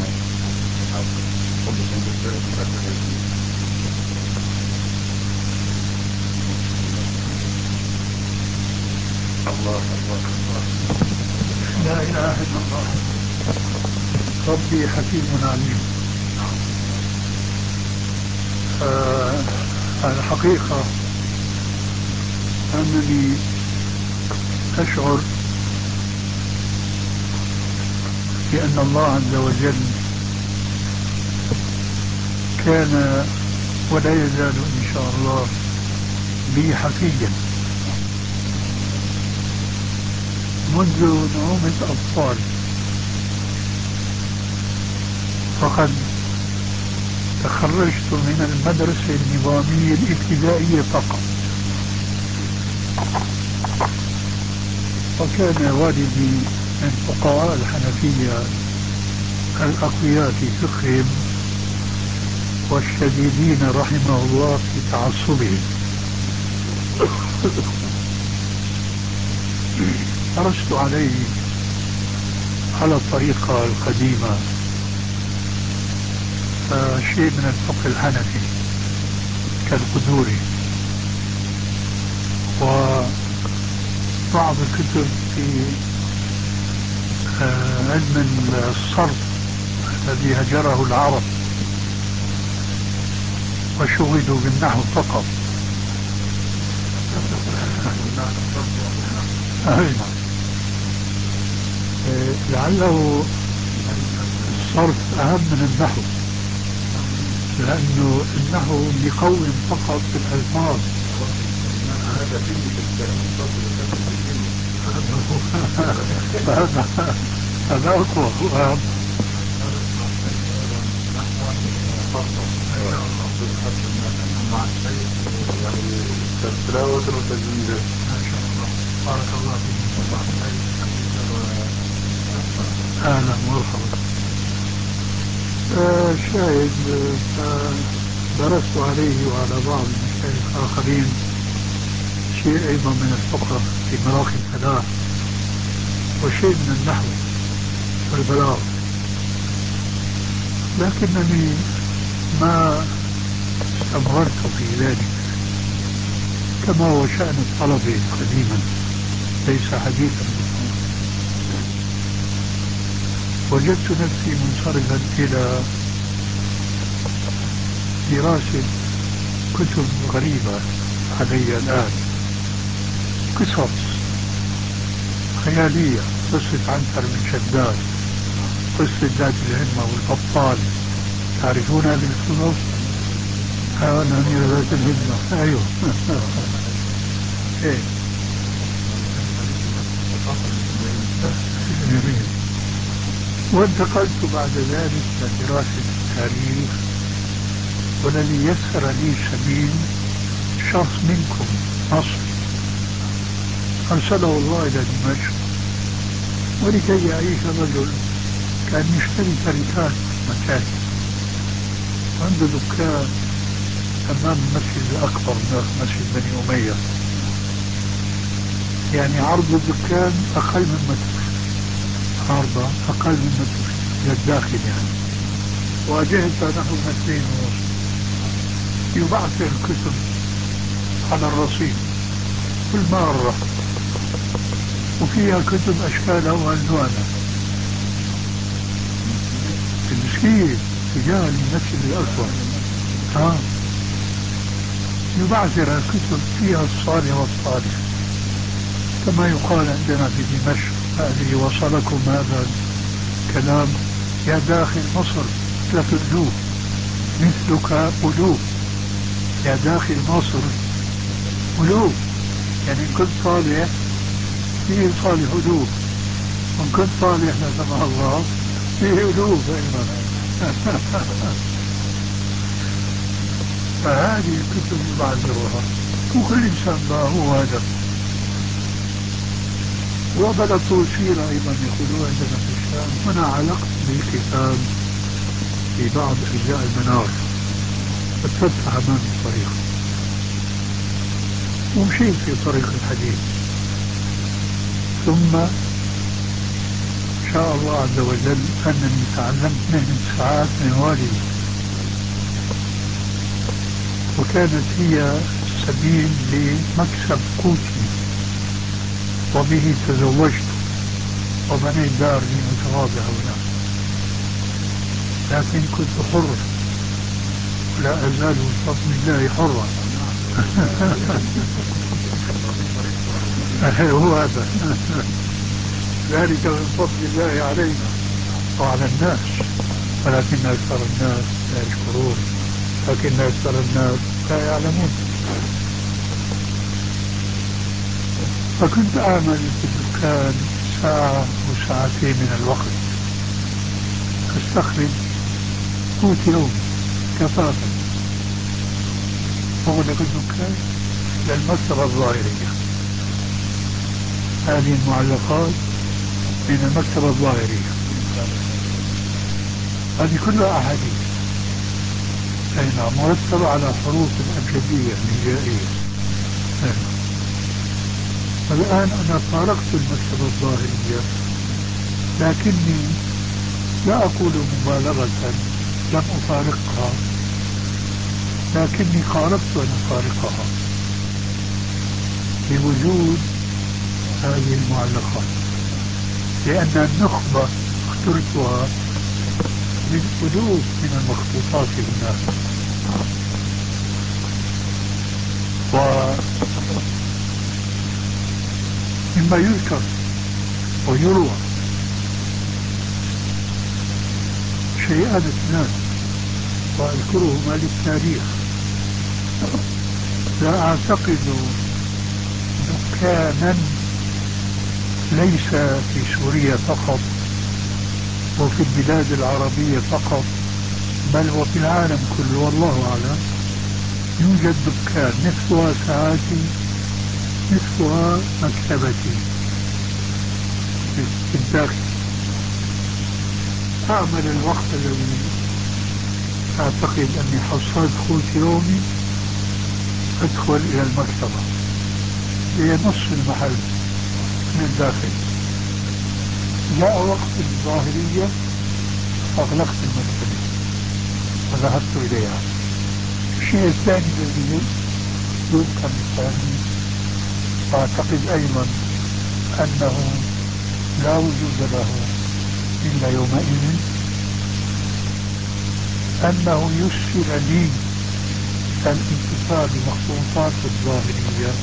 الله لا إله إلا الله. ربي حكيم عليم. الحقيقة أنني أشعر بأن الله عز وجل كان ولا يزال إن شاء الله بي حفيا منذ نعومة أطفال. فقد تخرجت من المدرسة النظامية الابتدائية فقط، وكان والدي من فقهاء الحنفية الأقوياء في فقههم والشديدين رحمه الله في تعصبهم. درست عليه على الطريقة القديمة شيء من الفقه الحنفي كالقدوري، وبعض الكتب في علم الصرف الذي هجره العرب وشغلوا بالنحو فقط. لعله الصرف أهم من النحو، لأنه النحو يقوم فقط في الألفاظ. هذا أقوى وأهم. تلاوة وتجويدا. ما شاء الله، بارك الله فيكم. أهلا مرحبا. شاهد درست عليه وعلى بعض المشايخ آخرين شيء أيضا من الفقه في مراقي الفلاح، وشيء من النحو والبلاغة. لكنني ما استمررت في ذلك كما هو شأن الطلبة قديما، ليس حديثا. وجدت نفسي منصرفا إلى دراسة كتب غريبة علي الآن، قصص خيالية، قصة عنتر بن شداد، قصة ذات الهمة والبطال. تعرفون هذه القصص؟ أنا ذات الهمة. أيوه. إيه. وانتقلت بعد ذلك لدراسة التاريخ، والذي يسر لي سبيل شخص منكم مصري أرسله الله إلى دمشق، ولكي يعيش الرجل كان يشتري تركات مكاتب، عنده دكان أمام المسجد الأكبر، مسجد بني أمية، يعني عرض الدكان أقل من متر، عرضه أقل من متر للداخل يعني، واجهته نحو 2.5 متر. يبعث الكتب على الرصيف كل مرة، وفيها كتب أشكالها وألوانها. المسكين تجاه المسجد الأكبر يبعثر الكتب فيها الصالح والصالح، كما يقال عندنا في دمشق. هذه وصلكم هذا الكلام يا داخل مصر لك ألوف مثلك ألوف، يا داخل مصر ألوف، يعني إن كنت صالح فيه صالح ألوف، وإن كنت صالح لا سمح الله فيه ألوف أيضا. فهذه الكتب يبعثرها، وكل إنسان ما هو هذا. وبلغت سيرة أيضا يقولون عندنا في الشام، هنا علقت بالكتاب في بعض أجزاء المنار، فتفتح أمامي الطريق ومشيت في طريق الحديث. ثم شاء الله عز وجل أنني تعلمت مهنة ساعات من والدي، وكانت هي سبيل لمكسب قوتي، وبه تزوجت وبنيت دار لي متواضعة هنا، لكن كنت حر ولا أزال بفضل الله حرا. هو هذا ذلك من فضل الله علينا وعلى الناس، ولكن أكثر الناس لا يشكرون، لكن أكثر الناس لا يعلمون. فكنت أعمل في الدكان ساعة أو ساعتين من الوقت، أستخرج قوت يومي كفافا، أغلق الدكان للمكتبة الظاهرية. هذه المعلقات من المكتبة الظاهرية، هذه كلها أحاديث، أي نعم، مرتبة على حروف الأبجدية الهجائية. الآن أنا فارقت المكتبة الظاهرية، لكني لا أقول مبالغة لم أفارقها، لكني قاربت أن أفارقها بوجود هذه المعلقات، لأن النخبة اخترتها من ألوف من المخطوطات للناس. ومما يذكر ويروى شيئان اثنان وأذكرهما للتاريخ. لا أعتقد دكانا ليس في سوريا فقط وفي البلاد العربية فقط، بل وفي العالم كله والله أعلم، يوجد دكان مثلها ساعاتي مثلها مكتبتي في الداخل. أعمل الوقت الذي أعتقد أني حصلت قوت يومي أدخل إلى المكتبة، هي نصف المحل من الداخل. جاء وقت الظاهرية أغلقت المكتبة فذهبت إليها. الشيء الثاني الذي يذكر الثاني، أعتقد أيضا أنه لا وجود له إلا يومئذ، أنه يسر لي الانتصار بمخطوطات الظاهرية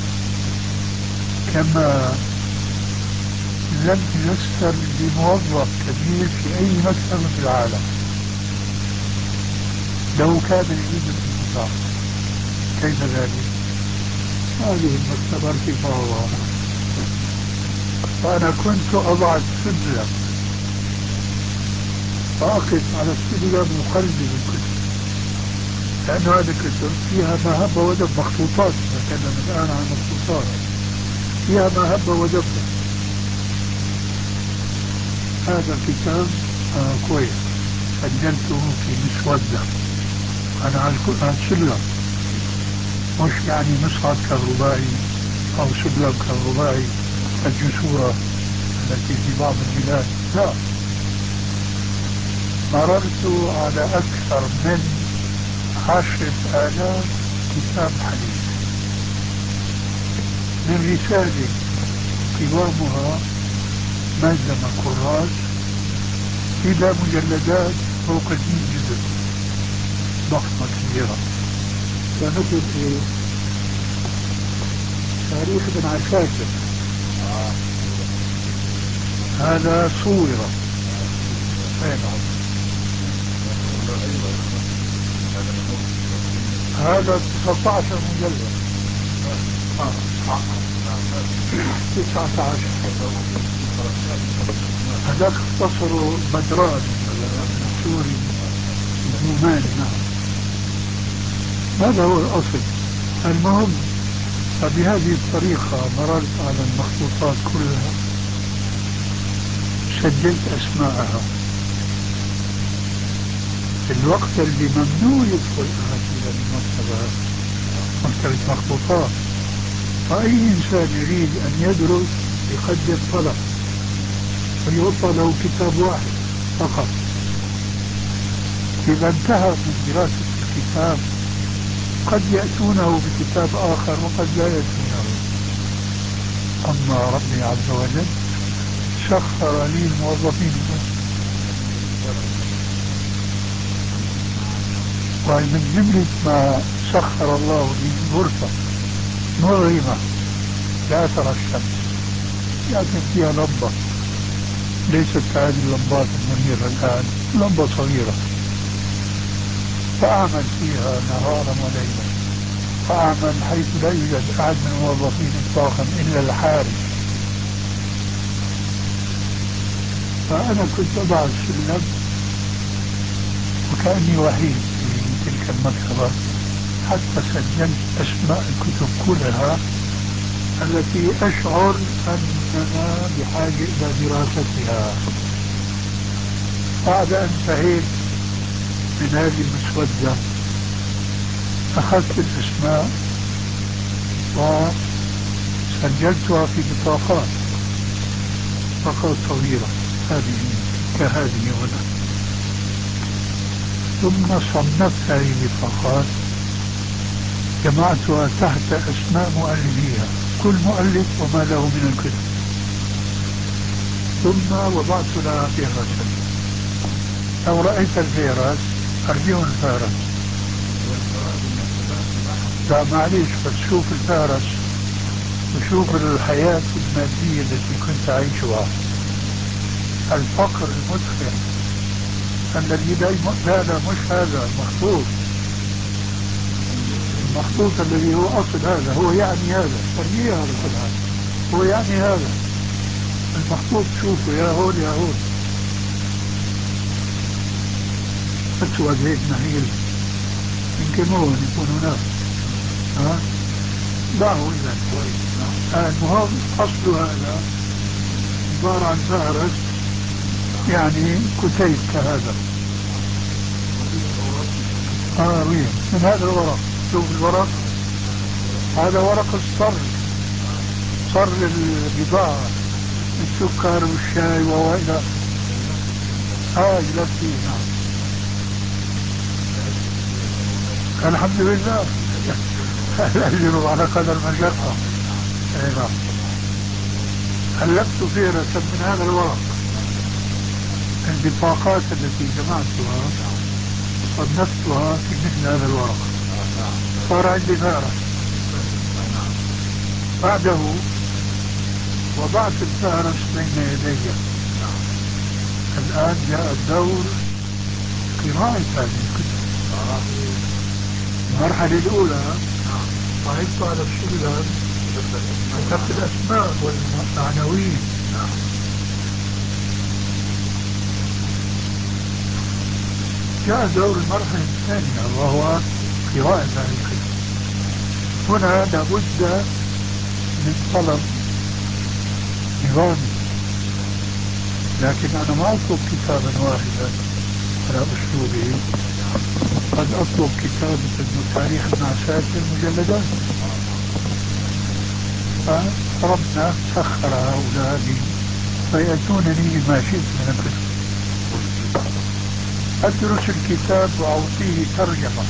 كما لم يسر لموظف كبير في أي مكتب في العالم لو كان يريد الانتصار. كيف ذلك؟ هذه المكتبة ارتفاعها، فأنا كنت أضع السلم فأقف على السلم مقلب الكتب، لأن هذه الكتب فيها ما هب ودب، مخطوطات، نتكلم الآن عن مخطوطات فيها ما هب ودب. هذا الكتاب كويس، سجلته في مسودة أنا على السلم، مش يعني مصعد كهربائي أو سلم كهربائي الجسورة التي في بعض البلاد، لا، مررت على أكثر من 10,000 كتاب حديث، من رسالة قوامها ملزمة كراس إلى مجلدات فوق 100 جزء ضخمة كبيرة، كمثل إيه؟ تاريخ ابن عساكر، هذا صورة هذا 19 مجلد 19 هذاك اختصروا بدران السوري النوماني. نعم، هذا هو الأصل. المهم، فبهذه الطريقة مررت على المخطوطات كلها، سجلت أسماءها في الوقت اللي ممنوع يدخل أحد إلى المكتبة، مكتبة مخطوطات، فأي إنسان يريد أن يدرس يقدم طلب ويعطى له كتاب واحد فقط. إذا انتهى من دراسة الكتاب قد يأتونه بكتاب آخر وقد لا يأتونه. أما ربي عز وجل سخر لي الموظفين، ومن جملة ما سخر الله لي غرفة مظلمة لا ترى الشمس، لكن فيها لمبة، ليست كهذه اللمبات المنيرة الآن، لمبة صغيرة، فأعمل فيها نهارا وليلا، فأعمل حيث لا يوجد أحد من الموظفين إطلاقا إلا الحارس. فأنا كنت أضع السلم وكأني وحيد في تلك المكتبة، حتى سجلت أسماء الكتب كلها التي أشعر أننا بحاجة إلى دراستها. بعد أن انتهيت من هذه المسودة أخذت الأسماء وسجلتها في بطاقات صغيرة، هذه كهذه هنا، ثم صنفت هذه البطاقات، جمعتها تحت أسماء مؤلفيها، كل مؤلف وما له من الكتب، ثم وضعت لها فهرسا. لو رأيت الفهرس أرجو الفهرس، لا معليش، فتشوف الفهرس وشوف الحياة المادية التي كنت أعيشها، الفقر المدخل الذي لا مش هذا المخطوط الذي هو أصل هذا، هو يعني هذا ترجيه هذا كل هذا، هو يعني هذا المخطوط، شوفوا يا هون يا هون، أسود هيك نهيل، يمكن هو يكون هناك، دعه إذا المهم أصل هذا عبارة عن فهرس، يعني كتيب كهذا، من هذا الورق، شوف الورق، هذا ورق الصر، صر البضاعة، السكر والشاي وإلى يلفيه. نعم، الحمد لله. الأجر على قدر المشقة. أي نعم. ألفت فهرسا من هذا الورق البطاقات التي جمعتها صنفتها في مثل هذا الورق، صار عندي فهرس. بعده وضعت الفهرس بين يدي. الآن جاء الدور قراءة هذه الكتب. المرحلة الأولى صعدت على السلم، كتبت الأسماء والعناوين. جاء دور المرحلة الثانية وهو قراءة هذه الكتب. هنا لابد من طلب نظامي، لكن أنا ما أطلب كتابا واحدا على أسلوبه، قد أطلب كتاب مثل تاريخ ابن عساكر مجلدات. فربنا سخر هؤلاء لي فيأتونني بما شئت من الكتب. أدرس الكتاب وأعطيه ترجمة.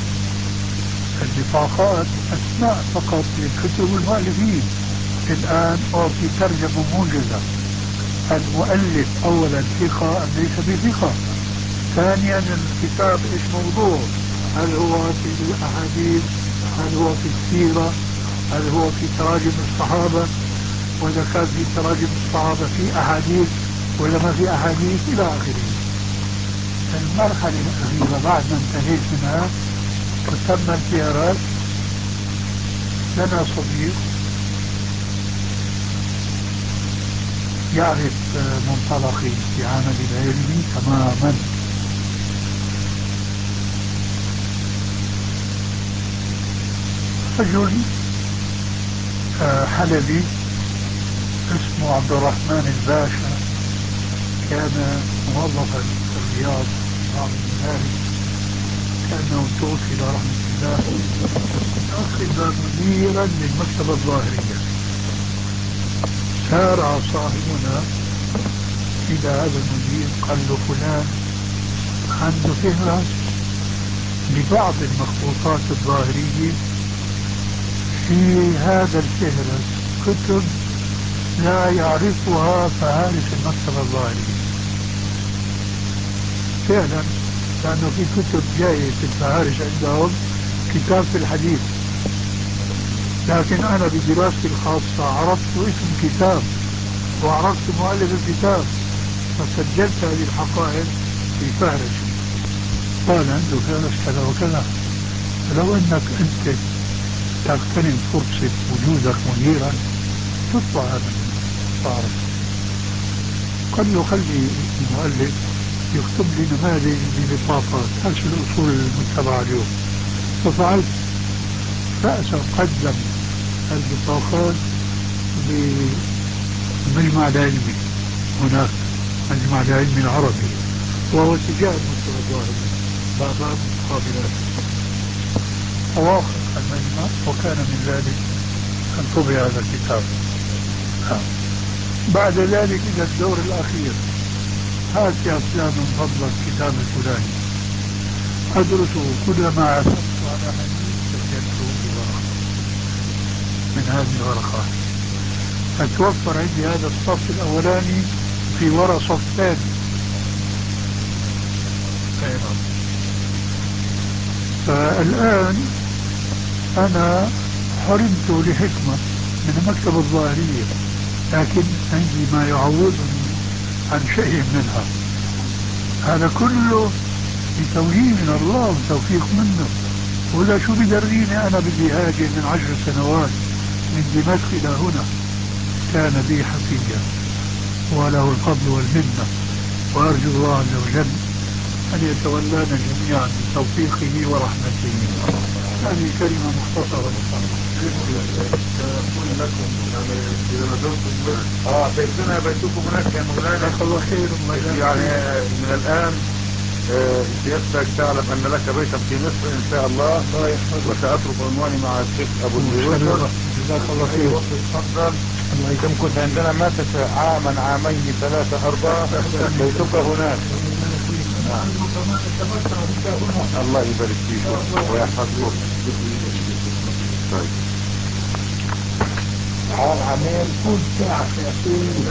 البطاقات أسماء فقط للكتب والمؤلفين، الآن أعطي ترجمة موجزة. المؤلف أولا ثقة أم ليس بثقة؟ ثانيا الكتاب إيش موضوع؟ هل هو في الأحاديث؟ هل هو في السيرة؟ هل هو في تراجم الصحابة؟ وإذا كان في تراجم الصحابة في أحاديث ولا ما في أحاديث إلى آخره. المرحلة الأخيرة بعد ما انتهيت منها وتم الفهرس، لنا صديق يعرف منطلقي في عمل العلمي تماما. رجل حلبي اسمه عبد الرحمن الباشا، كان موظفا في الرياض في بعض المدارس، كأنه توفي إلى رحمة الله. أخذ مديرا للمكتبة الظاهرية. سارع صاحبنا إلى هذا المدير قال له فلان عنده فهرس لبعض المخطوطات الظاهرية، في هذا الفهرس كتب لا يعرفها فهارس المكتبة الظاهرية. فعلا لأنه في كتب جاية في الفهارس عندهم كتاب في الحديث، لكن أنا بدراستي الخاصة عرفت اسم كتاب وعرفت مؤلف الكتاب فسجلت هذه الحقائق في فهرس. قال عنده فهرس كذا وكذا. فلو أنك أنت تغتنم فرصة وجودك مديرا تطبع هذا الفهرس. قال له خلي المؤلف يكتب لي نماذج لبطاقات هذه الأصول المتبعة اليوم. ففعلت. رأسا قدم البطاقات بمجمع العلمي هناك، مجمع العلمي العربي، وهو اتجاه المكتبة الظاهرية باب مقابلات. فوافق المجمع وكان من ذلك أن طبع هذا الكتاب. بعد ذلك إلى الدور الأخير، هات يا فلان من فضلك كتاب الفلاني. أدرسه كلما عثرت على حديث سجلته بورقة من هذه الورقات. فتوفر عندي هذا الصف الأولاني في وراء صف ثاني. فالآن أنا حرمت لحكمة من المكتبة الظاهرية، لكن عندي ما يعوضني عن شيء منها. هذا كله بتوجيه من الله وتوفيق منه. ولا شو بدريني أنا بدي هاجر من 10 سنوات من دمشق إلى هنا. كان بي حفيا وله الفضل والمنة، وأرجو الله عز وجل أن يتولانا جميعا بتوفيقه ورحمته. هذه كلمة مختصرة. أقول لكم إذا ما دمتم بيتنا بيتكم هناك يا مولانا. جزاك الله خير. الله يعني من الآن سيادتك تعلم أن لك بيتا في مصر إن شاء الله. وسأترك عنواني مع الشيخ أبو اليوسف. جزاك الله خير. تفضل. كنت عندنا ما عاما عامين 3 4 بيتك هناك. الله يبارك فيكم ويحفظكم. طيب عمال كل ساعة ساعتين.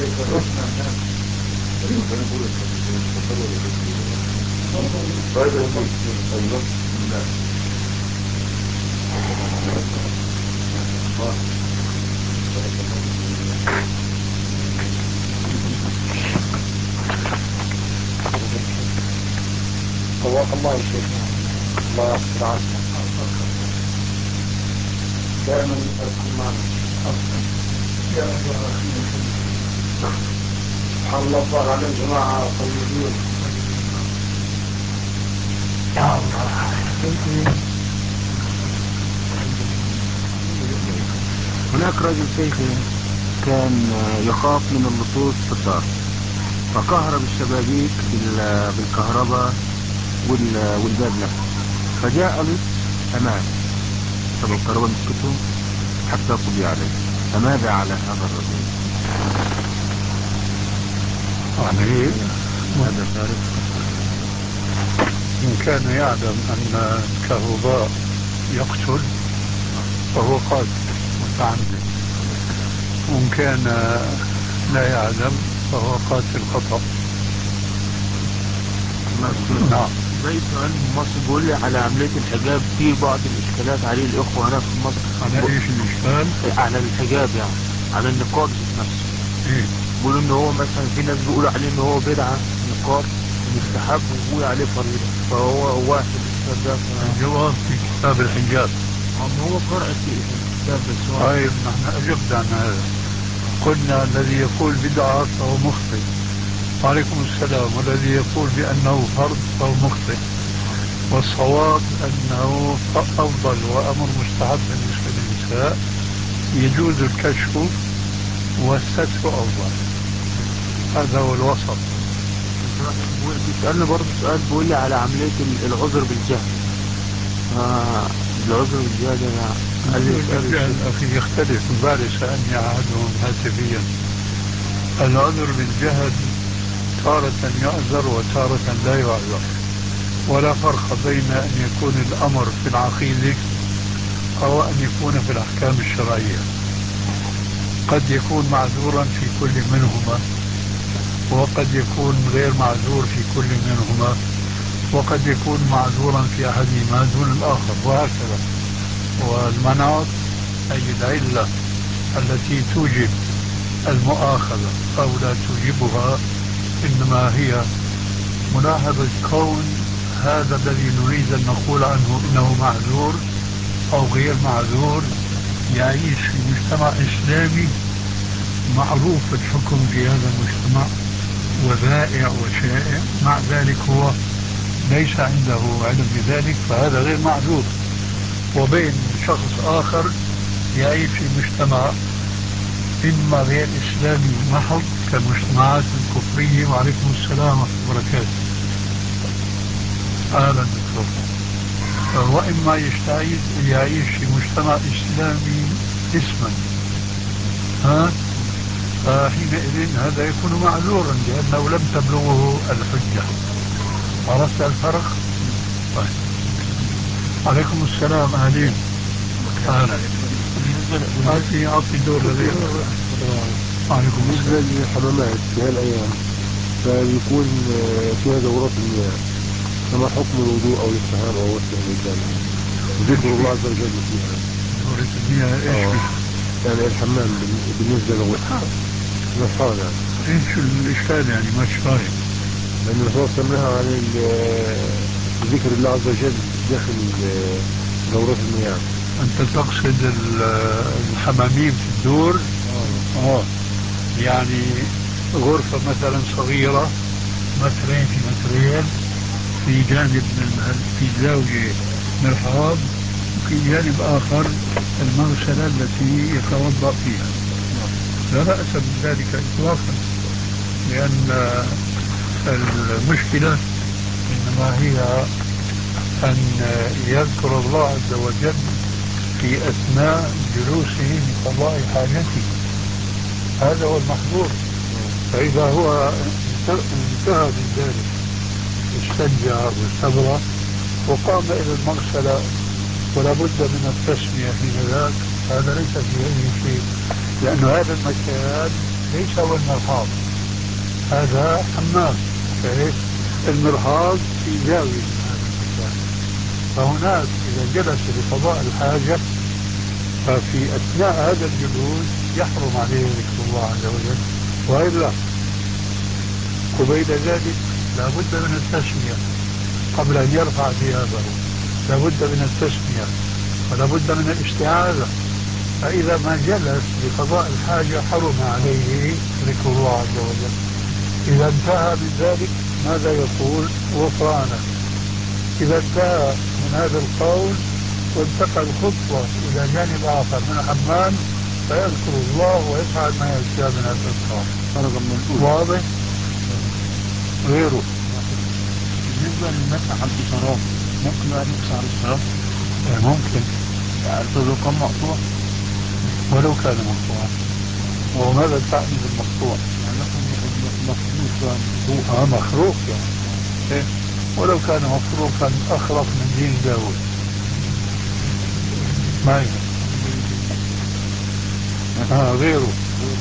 حياك الله يا شيخ. الله يحفظ عنك. دائما أكون معنا. سبحان الله صار على الجماعة طيبين. يا الله. هناك رجل شيخي كان يخاف من اللصوص في الدار، فكهرب الشبابيك بالكهرباء والباب نفسه، فجاء لص أمام سبب الكهرباء مسكته حتى قضي عليه. فماذا على هذا الرجل؟ عليه هذا ثالث. إن كان يعلم أن الكهرباء يقتل فهو قاتل متعمد، وإن كان لا يعلم فهو قاتل خطأ. نعم. زي سؤال من مصر بيقول لي على عملية الحجاب، في بعض الإشكالات عليه الإخوة هنا في مصر. على إيش الإشكال؟ على الحجاب يعني، على النقاب نفسه. إيه؟ بيقولوا إن هو مثلا في ناس بيقولوا عليه إن هو بدعة نقاب مستحب، وبيقول عليه فريضة، فهو واحد الإشكال ده. الجواب في كتاب الحجاب. هو قرأ في الكتاب بس هو. طيب نحن أجبنا عن هذا، قلنا الذي يقول بدعة فهو مخطئ. وعليكم السلام. والذي يقول بأنه فرض فهو مخطئ، والصواب أنه أفضل وأمر مستحب بالنسبة للنساء، يجوز الكشف والستر أفضل. هذا هو الوسط. بيسألني برضه سؤال بيقول لي على عملية العذر بالجهل. العذر بالجهل الجهل أخي يختلف. مبارك سألني أحدهم هاتفيا. العذر بالجهل تارة يعذر وتارة لا يعذر، ولا فرق بين أن يكون الأمر في العقيدة أو أن يكون في الأحكام الشرعية. قد يكون معذورا في كل منهما، وقد يكون غير معذور في كل منهما، وقد يكون معذورا في أحدهما دون الآخر، وهكذا. والمناط أي العلة التي توجب المؤاخذة أو لا توجبها، إنما هي ملاحظة كون هذا الذي نريد أن نقول عنه إنه معذور أو غير معذور يعيش في مجتمع إسلامي معروف الحكم في هذا المجتمع وذائع وشائع، مع ذلك هو ليس عنده علم بذلك، فهذا غير معذور. وبين شخص آخر يعيش في مجتمع إما غير إسلامي محض كالمجتمعات الكفرية. وعليكم السلام ورحمة الله وبركاته. أهلا دكتور. وإما يعيش في مجتمع إسلامي اسما، فحينئذ هذا يكون معذورا لأنه لم تبلغه الحجة. عرفت الفرق؟ طيب. عليكم السلام. أهلين. أهلا. أعطي دور لديك. عليكم بالنسبة للحمامات في هالأيام فبيكون فيها دورات المياه، فما حكم الوضوء أو الاستحمام أو غسل المكان وذكر الله عز وجل فيها؟ دورة المياه إيش؟ يعني الحمام بالنسبة للغسل نصان يعني. إيش الإشكال يعني؟ ما فاهم. لأن الرسول سماها عن ذكر الله عز وجل داخل دورات المياه. أنت تقصد الحماميم في الدور؟ يعني غرفة مثلا صغيرة مترين في مترين، في جانب في زاوية مرحاض، وفي جانب آخر المغسلة التي يتوضأ فيها. لا بأس بذلك إطلاقا، لأن المشكلة إنما هي أن يذكر الله عز وجل في أثناء جلوسه لقضاء حاجته، هذا هو المحظور. فإذا هو انتهى من ذلك استنجى واستبرأ وقام إلى المغسلة ولا بد من التسمية حينذاك، هذا ليس فيه أي شيء، لأن هذا المكان ليس هو المرحاض، هذا حمام. المرحاض في زاوية من هذا المكان، فهناك إذا جلس لقضاء الحاجة ففي أثناء هذا الجلوس يحرم عليه ذكر الله عز وجل، وإلا قبيل ذلك لا بد من التسمية قبل أن يرفع ثيابه، لا بد من التسمية ولا بد من الاستعاذة. فإذا ما جلس لقضاء الحاجة حرم عليه ذكر الله عز وجل. إذا انتهى من ذلك ماذا يقول؟ غفرانك. إذا انتهى من هذا القول وانتقل خطوة إلى جانب آخر من الحمام فيذكر الله ويفعل ما يشاء من الأذكار. واضح؟ غيره بالنسبة للمسح على الإشارات ممكن بقى نمسح على الإشارات؟ ممكن الرقم مقطوع ولو كان مقطوعا. وماذا تعني بالمقطوع؟ يعني مثلا مخروق مخروق يعني ولو كان مخروقا أخرق من دين داود ما غيره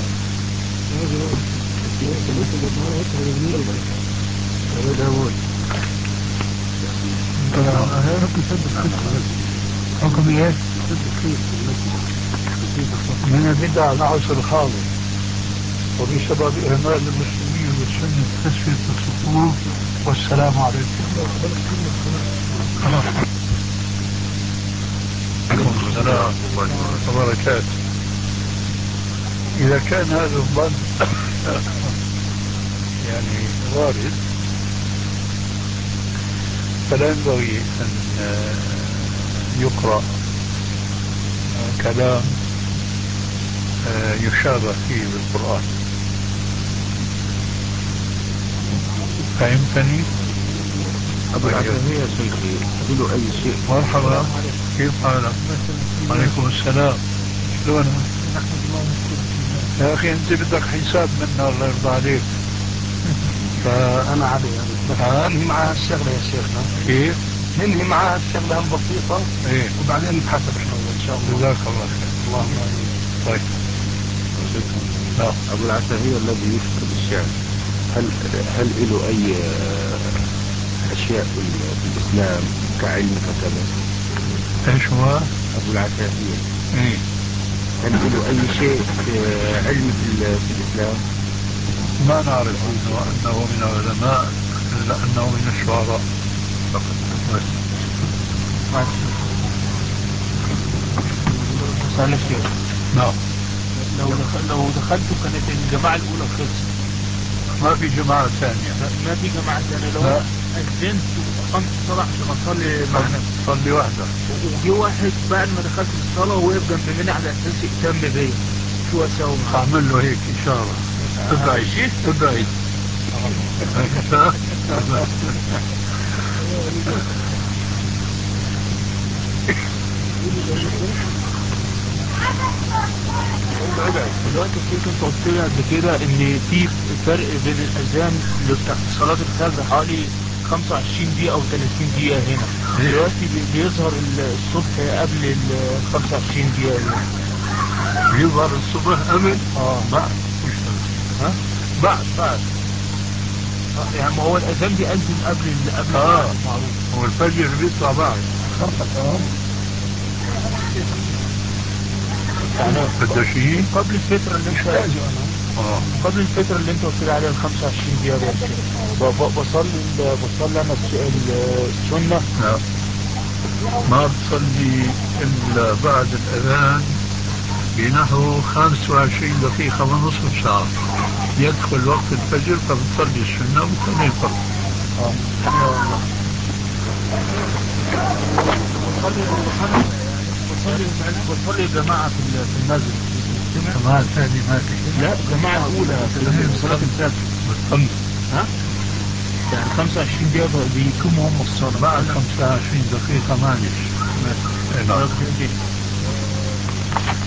حكم ايه؟ من البدع العصر الحاضر وبسبب إهمال المسلمين والسنة تسفية الصفوف. والسلام عليكم. السلام وبركاته. إذا كان هذا الظن يعني وارد فلا ينبغي أن يقرأ كلام يشابه فيه بالقرآن. فهمتني؟ أبو العتمية يا شيخي قولوا أي شيء. مرحبا، كيف حالك؟ عليكم السلام. شلونك؟ يا أخي أنت بدك حساب منا الله يرضى عليك. أنا علي ننهي معها الشغلة يا شيخنا. كيف؟ ننهي معها الشغلة البسيطة وبعدين نتحاسب احنا إن شاء الله. جزاك الله خير. اللهم آمين. طيب. أبو العتمية الذي يشكر بالشعر هل له أي أشياء في الإسلام كعلم كذا؟ إيش هو؟ أبو العتمية هل له أي شيء علم في الإسلام؟ ما نعرف أنه من العلماء إلا أنه من الشعراء فقط. سألك شيء. نعم. لو دخلتوا كانت الجماعة الأولى خلصت. ما في جماعة ثانية. ما في جماعة ثانية. لو أذنت وقمت الصلاة عشان أصلي معنا. صلي وحدة. وجي واحد بعد ما دخلت الصلاة ووقف جنب مني على أساس يهتم بيا. شو أسوي معاه؟ أعمل له هيك إشارة. ابعد ابعد. دلوقتي كنت قلت لي قبل كده ان في فرق بين الاذان بتاعت صلاه الفجر حوالي 25 دقيقه او 30 دقيقه هنا. دلوقتي بيظهر الصبح قبل ال 25 دقيقه هنا. بيظهر الصبح قبل؟ بعد. بعد يعني ما هو الاذان بيأذن قبل المعروف. هو الفجر بيطلع بعد. يعني قبل الفترة اللي انت قبل الفترة اللي انت قلت لي عليها ال 25 دقيقة بس بصلي انا السنة. لا ما بتصلي الا بعد الاذان بنحو 25 دقيقة ونصف ساعة يدخل وقت الفجر فبتصلي السنة وبتصلي الفرض. بصلي الجماعة في المسجد. جماعة ثانية ما في. لا الجماعة الأولى في صلاة الفجر. بتصلي. يعني 25 دقيقة بيقوموا هم الصلاة. بعد 25 دقيقة معلش.